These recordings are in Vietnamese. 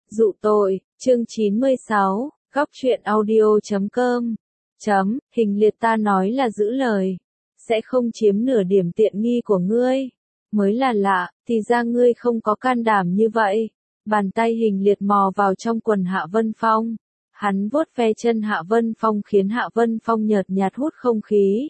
Dụ tội, chương 96, góc truyện audio.com. Hình liệt ta nói là giữ lời, sẽ không chiếm nửa điểm tiện nghi của ngươi. Mới là lạ, thì ra ngươi không có can đảm như vậy. Bàn tay hình liệt mò vào trong quần Hạ Vân Phong. Hắn vuốt ve chân Hạ Vân Phong khiến Hạ Vân Phong nhợt nhạt hút không khí.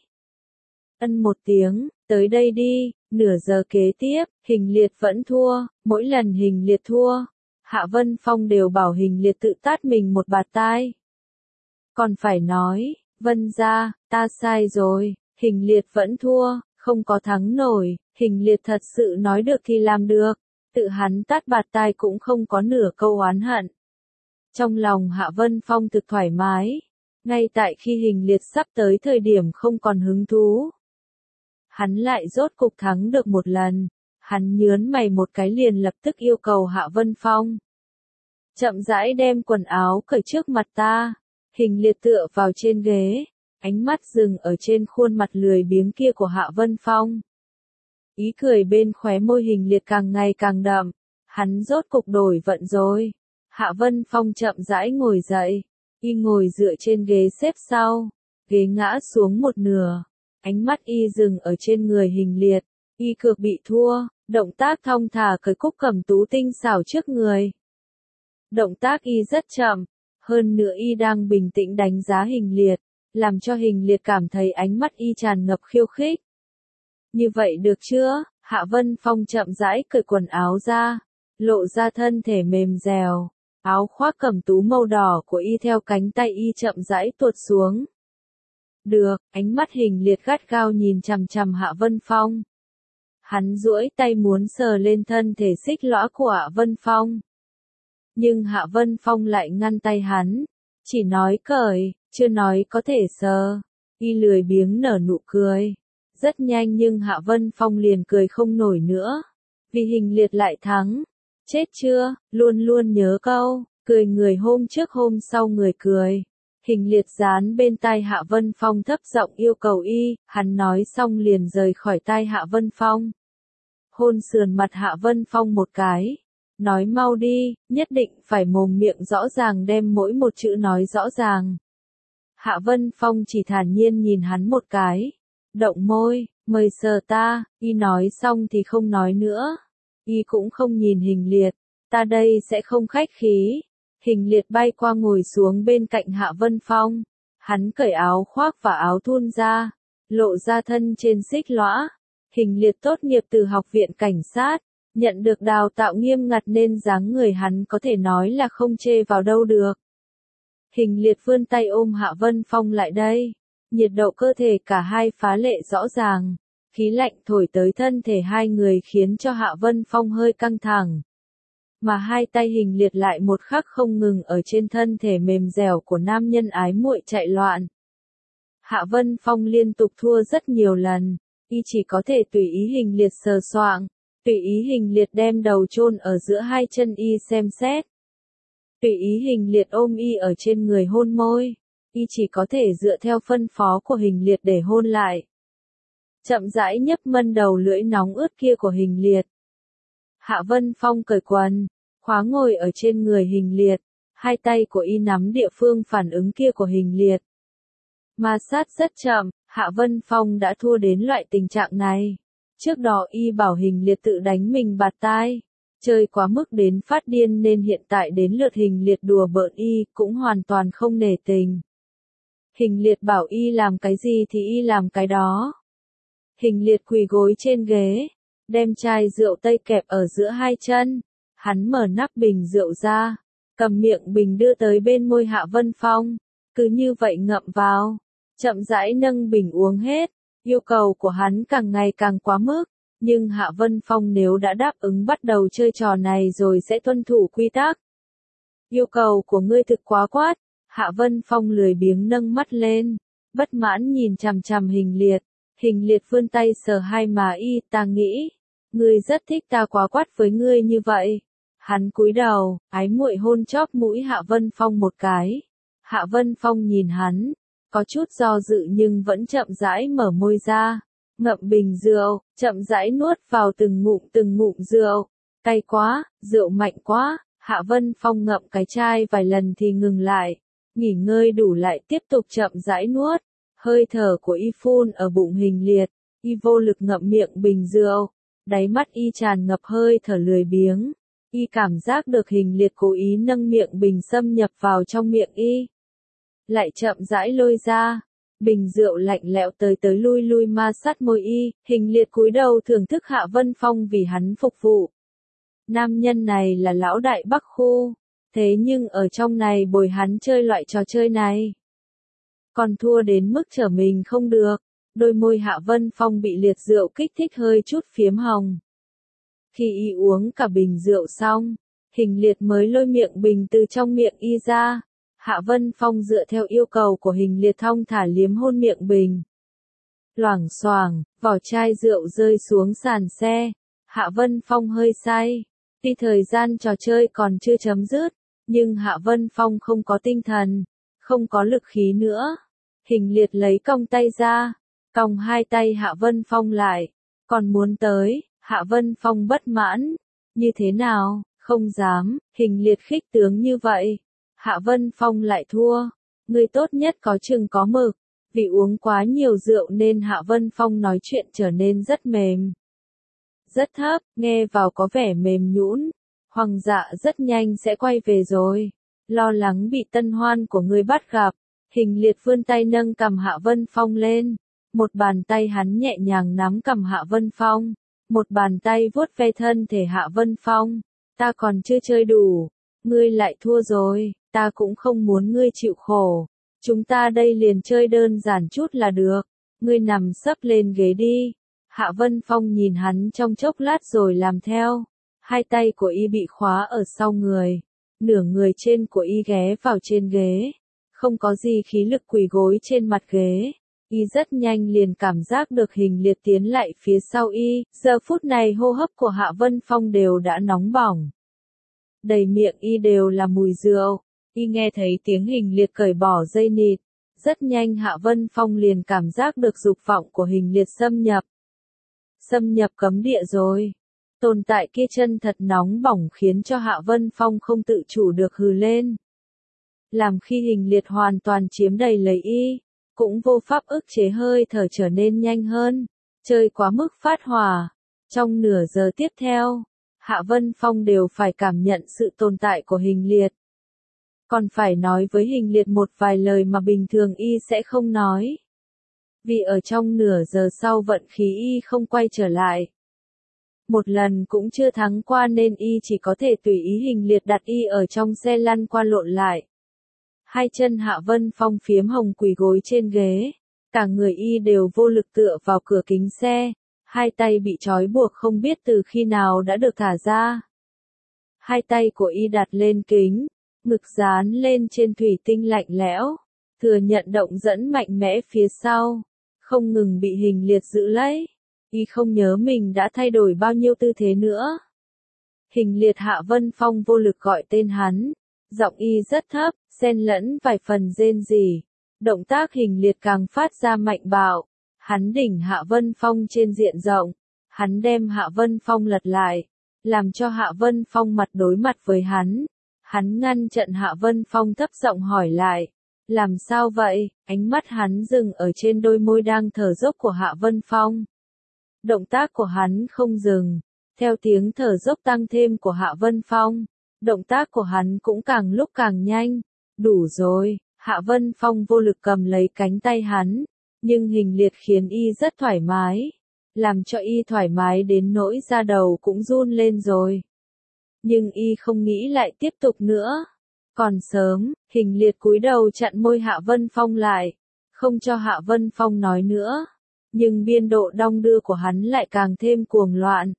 Ân một tiếng, tới đây đi. Nửa giờ kế tiếp, hình liệt vẫn thua. Mỗi lần hình liệt thua, Hạ Vân Phong đều bảo hình liệt tự tát mình một bạt tai. Còn phải nói, Vân gia, ta sai rồi. Hình liệt vẫn thua, không có thắng nổi. Hình liệt thật sự nói được thì làm được. Tự hắn tát bạt tai cũng không có nửa câu oán hận. Trong lòng Hạ Vân Phong thực thoải mái. Ngay tại khi hình liệt sắp tới thời điểm không còn hứng thú, hắn lại rốt cục thắng được một lần. Hắn nhớn mày một cái liền lập tức yêu cầu Hạ Vân Phong chậm rãi đem quần áo cởi trước mặt ta. Hình liệt tựa vào trên ghế, ánh mắt dừng ở trên khuôn mặt lười biếng kia của Hạ Vân Phong. Ý cười bên khóe môi hình liệt càng ngày càng đậm. Hắn rốt cục đổi vận rồi. Hạ Vân Phong chậm rãi ngồi dậy. Y ngồi dựa trên ghế xếp sau. Ghế ngã xuống một nửa. Ánh mắt y dừng ở trên người hình liệt. Y cược bị thua. Động tác thong thả cởi cúc cẩm tú tinh xảo trước người. Động tác y rất chậm. Hơn nữa y đang bình tĩnh đánh giá hình liệt. Làm cho hình liệt cảm thấy ánh mắt y tràn ngập khiêu khích. Như vậy được chưa? Hạ Vân Phong chậm rãi cởi quần áo ra. Lộ ra thân thể mềm dẻo. Áo khoác cẩm tú màu đỏ của y theo cánh tay y chậm rãi tuột xuống. Được, ánh mắt hình liệt gắt gao nhìn chằm chằm Hạ Vân Phong. Hắn duỗi tay muốn sờ lên thân thể xích lõa của Hạ Vân Phong. Nhưng Hạ Vân Phong lại ngăn tay hắn. Chỉ nói cởi, chưa nói có thể sờ. Y lười biếng nở nụ cười. Rất nhanh nhưng Hạ Vân Phong liền cười không nổi nữa. Vì hình liệt lại thắng. Chết chưa, luôn luôn nhớ câu, cười người hôm trước hôm sau người cười. Hình liệt dán bên tai Hạ Vân Phong thấp giọng yêu cầu y, hắn nói xong liền rời khỏi tai Hạ Vân Phong. Hôn sườn mặt Hạ Vân Phong một cái. Nói mau đi, nhất định phải mồm miệng rõ ràng đem mỗi một chữ nói rõ ràng. Hạ Vân Phong chỉ thản nhiên nhìn hắn một cái. Động môi, mời sờ ta, y nói xong thì không nói nữa. Y cũng không nhìn hình liệt, ta đây sẽ không khách khí. Hình liệt bay qua ngồi xuống bên cạnh Hạ Vân Phong. Hắn cởi áo khoác và áo thun ra, lộ ra thân trên xích lõa. Hình liệt tốt nghiệp từ học viện cảnh sát, nhận được đào tạo nghiêm ngặt nên dáng người hắn có thể nói là không chê vào đâu được. Hình liệt vươn tay ôm Hạ Vân Phong lại đây. Nhiệt độ cơ thể cả hai phá lệ rõ ràng. Khí lạnh thổi tới thân thể hai người khiến cho Hạ Vân Phong hơi căng thẳng. Mà hai tay hình liệt lại một khắc không ngừng ở trên thân thể mềm dẻo của nam nhân ái muội chạy loạn. Hạ Vân Phong liên tục thua rất nhiều lần. Y chỉ có thể tùy ý hình liệt sờ soạng. Tùy ý hình liệt đem đầu chôn ở giữa hai chân y xem xét. Tùy ý hình liệt ôm y ở trên người hôn môi. Y chỉ có thể dựa theo phân phó của hình liệt để hôn lại. Chậm rãi nhấp mân đầu lưỡi nóng ướt kia của hình liệt. Hạ Vân Phong cởi quần, khóa ngồi ở trên người hình liệt. Hai tay của y nắm địa phương phản ứng kia của hình liệt. Ma sát rất chậm, Hạ Vân Phong đã thua đến loại tình trạng này. Trước đó y bảo hình liệt tự đánh mình bạt tai. Chơi quá mức đến phát điên nên hiện tại đến lượt hình liệt đùa bỡn y cũng hoàn toàn không nể tình. Hình liệt bảo y làm cái gì thì y làm cái đó. Hình liệt quỳ gối trên ghế, đem chai rượu tây kẹp ở giữa hai chân. Hắn mở nắp bình rượu ra, cầm miệng bình đưa tới bên môi Hạ Vân Phong. Cứ như vậy ngậm vào, chậm rãi nâng bình uống hết. Yêu cầu của hắn càng ngày càng quá mức. Nhưng Hạ Vân Phong nếu đã đáp ứng bắt đầu chơi trò này rồi sẽ tuân thủ quy tắc. Yêu cầu của ngươi thực quá quát. Hạ Vân Phong lười biếng nâng mắt lên, bất mãn nhìn chằm chằm hình liệt. Hình liệt vươn tay sờ hai má y, ta nghĩ, ngươi rất thích ta quá quát với ngươi như vậy. Hắn cúi đầu, ái muội hôn chóp mũi Hạ Vân Phong một cái. Hạ Vân Phong nhìn hắn, có chút do dự nhưng vẫn chậm rãi mở môi ra. Ngậm bình rượu, chậm rãi nuốt vào từng ngụm rượu. Cay quá, rượu mạnh quá, Hạ Vân Phong ngậm cái chai vài lần thì ngừng lại, nghỉ ngơi đủ lại tiếp tục chậm rãi nuốt. Hơi thở của y phun ở bụng Hình Liệt, y vô lực ngậm miệng bình rượu, đáy mắt y tràn ngập hơi thở lười biếng. Y cảm giác được Hình Liệt cố ý nâng miệng bình xâm nhập vào trong miệng y. Lại chậm rãi lôi ra, bình rượu lạnh lẽo tới tới lui lui ma sát môi y, Hình Liệt cúi đầu thưởng thức Hạ Vân Phong vì hắn phục vụ. Nam nhân này là lão đại Bắc khu, thế nhưng ở trong này bồi hắn chơi loại trò chơi này. Còn thua đến mức trở mình không được, đôi môi Hạ Vân Phong bị liệt rượu kích thích hơi chút phiếm hồng. Khi y uống cả bình rượu xong, Hình Liệt mới lôi miệng bình từ trong miệng y ra. Hạ Vân Phong dựa theo yêu cầu của Hình Liệt thong thả liếm hôn miệng bình. Loảng xoảng, vỏ chai rượu rơi xuống sàn xe. Hạ Vân Phong hơi say. Tuy thời gian trò chơi còn chưa chấm dứt, nhưng Hạ Vân Phong không có tinh thần, không có lực khí nữa. Hình Liệt lấy cong tay ra, cong hai tay Hạ Vân Phong lại. Còn muốn tới, Hạ Vân Phong bất mãn. Như thế nào, không dám, Hình Liệt khích tướng như vậy. Hạ Vân Phong lại thua. Người tốt nhất có chừng có mực. Vì uống quá nhiều rượu nên Hạ Vân Phong nói chuyện trở nên rất mềm. Rất thấp, nghe vào có vẻ mềm nhũn. Hoàng dạ rất nhanh sẽ quay về rồi. Lo lắng bị tân hoan của người bắt gặp. Hình Liệt vươn tay nâng cằm Hạ Vân Phong lên. Một bàn tay hắn nhẹ nhàng nắm cằm Hạ Vân Phong. Một bàn tay vuốt ve thân thể Hạ Vân Phong. Ta còn chưa chơi đủ. Ngươi lại thua rồi, ta cũng không muốn ngươi chịu khổ. Chúng ta đây liền chơi đơn giản chút là được. Ngươi nằm sấp lên ghế đi. Hạ Vân Phong nhìn hắn trong chốc lát rồi làm theo. Hai tay của y bị khóa ở sau người. Nửa người trên của y ghé vào trên ghế. Không có gì khí lực quỳ gối trên mặt ghế. Y rất nhanh liền cảm giác được Hình Liệt tiến lại phía sau y. Giờ phút này hô hấp của Hạ Vân Phong đều đã nóng bỏng. Đầy miệng y đều là mùi rượu. Y nghe thấy tiếng Hình Liệt cởi bỏ dây nịt. Rất nhanh Hạ Vân Phong liền cảm giác được dục vọng của Hình Liệt xâm nhập. Xâm nhập cấm địa rồi. Tồn tại kia chân thật nóng bỏng khiến cho Hạ Vân Phong không tự chủ được hừ lên. Làm khi Hình Liệt hoàn toàn chiếm đầy lấy y, cũng vô pháp ức chế hơi thở trở nên nhanh hơn. Chơi quá mức phát hỏa. Trong nửa giờ tiếp theo, Hạ Vân Phong đều phải cảm nhận sự tồn tại của Hình Liệt. Còn phải nói với Hình Liệt một vài lời mà bình thường y sẽ không nói. Vì ở trong nửa giờ sau vận khí y không quay trở lại. Một lần cũng chưa thắng qua nên y chỉ có thể tùy ý Hình Liệt đặt y ở trong xe lăn qua lộn lại. Hai chân Hạ Vân Phong phiếm hồng quỳ gối trên ghế. Cả người y đều vô lực tựa vào cửa kính xe. Hai tay bị trói buộc không biết từ khi nào đã được thả ra. Hai tay của y đặt lên kính, ngực dán lên trên thủy tinh lạnh lẽo, thừa nhận động dẫn mạnh mẽ phía sau, không ngừng bị Hình Liệt giữ lấy. Y không nhớ mình đã thay đổi bao nhiêu tư thế nữa. Hình Liệt Hạ Vân Phong vô lực gọi tên hắn, giọng y rất thấp, xen lẫn vài phần rên rỉ. Động tác Hình Liệt càng phát ra mạnh bạo. Hắn đỉnh Hạ Vân Phong trên diện rộng, hắn đem Hạ Vân Phong lật lại, làm cho Hạ Vân Phong mặt đối mặt với hắn. Hắn ngăn chặn Hạ Vân Phong thấp giọng hỏi lại, làm sao vậy? Ánh mắt hắn dừng ở trên đôi môi đang thở dốc của Hạ Vân Phong. Động tác của hắn không dừng, theo tiếng thở dốc tăng thêm của Hạ Vân Phong, động tác của hắn cũng càng lúc càng nhanh. Đủ rồi, Hạ Vân Phong vô lực cầm lấy cánh tay hắn. Nhưng Hình Liệt khiến y rất thoải mái, làm cho y thoải mái đến nỗi da đầu cũng run lên rồi. Nhưng y không nghĩ lại tiếp tục nữa. Còn sớm, Hình Liệt cúi đầu chặn môi Hạ Vân Phong lại, không cho Hạ Vân Phong nói nữa. Nhưng biên độ đong đưa của hắn lại càng thêm cuồng loạn,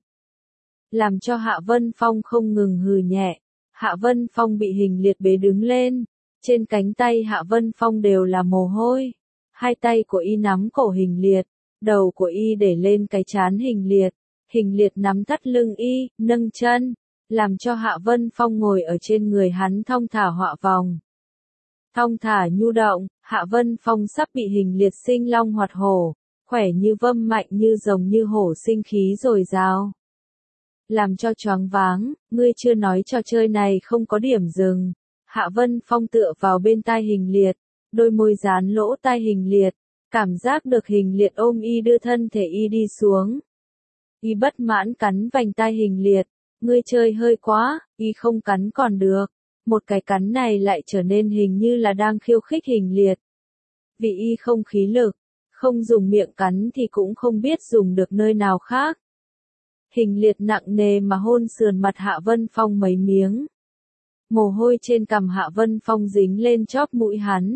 làm cho Hạ Vân Phong không ngừng hừ nhẹ. Hạ Vân Phong bị Hình Liệt bế đứng lên, trên cánh tay Hạ Vân Phong đều là mồ hôi. Hai tay của y nắm cổ Hình Liệt, đầu của y để lên cái trán Hình Liệt. Hình Liệt nắm thắt lưng y, nâng chân, làm cho Hạ Vân Phong ngồi ở trên người hắn thong thả họa vòng. Thong thả nhu động, Hạ Vân Phong sắp bị Hình Liệt sinh long hoạt hổ, khỏe như vâm mạnh như rồng như hổ sinh khí dồi dào. làm cho choáng váng, ngươi chưa nói trò chơi này không có điểm dừng. Hạ Vân Phong tựa vào bên tai Hình Liệt, đôi môi dán lỗ tai Hình Liệt, cảm giác được Hình Liệt ôm y đưa thân thể y đi xuống. Y bất mãn cắn vành tai Hình Liệt, ngươi chơi hơi quá, y không cắn còn được. Một cái cắn này lại trở nên hình như là đang khiêu khích Hình Liệt. Vì y không khí lực, không dùng miệng cắn thì cũng không biết dùng được nơi nào khác. Hình Liệt nặng nề mà hôn sườn mặt Hạ Vân Phong mấy miếng. Mồ hôi trên cằm Hạ Vân Phong dính lên chóp mũi hắn.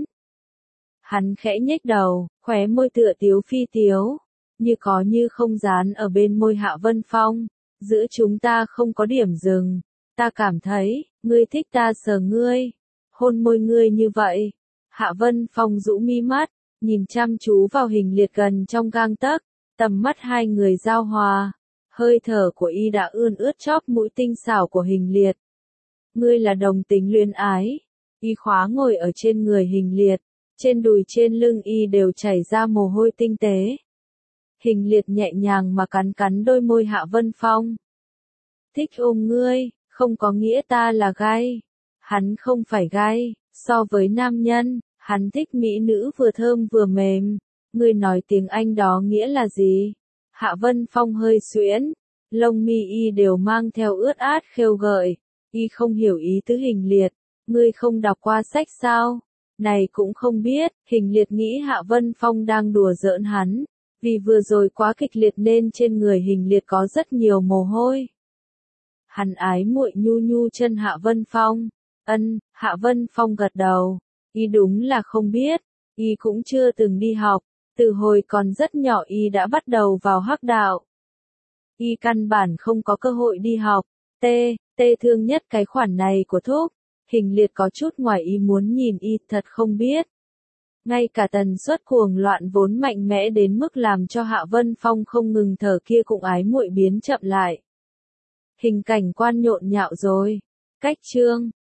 Hắn khẽ nhếch đầu, khóe môi tựa tiếu phi tiếu, như có như không dán ở bên môi Hạ Vân Phong. Giữa chúng ta không có điểm dừng, ta cảm thấy, ngươi thích ta sờ ngươi, hôn môi ngươi như vậy. Hạ Vân Phong rũ mi mắt, nhìn chăm chú vào Hình Liệt gần trong gang tấc, tầm mắt hai người giao hòa, hơi thở của y đã ươn ướt chóp mũi tinh xảo của Hình Liệt. Ngươi là đồng tính luyến ái. Y khóa ngồi ở trên người Hình Liệt, trên đùi trên lưng y đều chảy ra mồ hôi tinh tế. Hình Liệt nhẹ nhàng mà cắn cắn đôi môi Hạ Vân Phong. Thích ôm ngươi, không có nghĩa ta là gay. Hắn không phải gay, so với nam nhân, hắn thích mỹ nữ vừa thơm vừa mềm. Ngươi nói tiếng Anh đó nghĩa là gì? Hạ Vân Phong hơi xuyễn, lông mi y đều mang theo ướt át khêu gợi. Y không hiểu ý tứ Hình Liệt, ngươi không đọc qua sách sao? Này cũng không biết, Hình Liệt nghĩ Hạ Vân Phong đang đùa giỡn hắn, vì vừa rồi quá kịch liệt nên trên người Hình Liệt có rất nhiều mồ hôi. Hắn ái muội nhu nhu chân Hạ Vân Phong. Hạ Vân Phong gật đầu. Y đúng là không biết, y cũng chưa từng đi học, từ hồi còn rất nhỏ y đã bắt đầu vào hắc đạo. Y căn bản không có cơ hội đi học. Tê thương nhất cái khoản này của thúc. Hình Liệt có chút ngoài ý muốn nhìn y, thật không biết. Ngay cả tần suất cuồng loạn vốn mạnh mẽ đến mức làm cho Hạ Vân Phong không ngừng thở kia cũng ái muội biến chậm lại. Hình cảnh quan nhộn nhạo rồi. Cách chương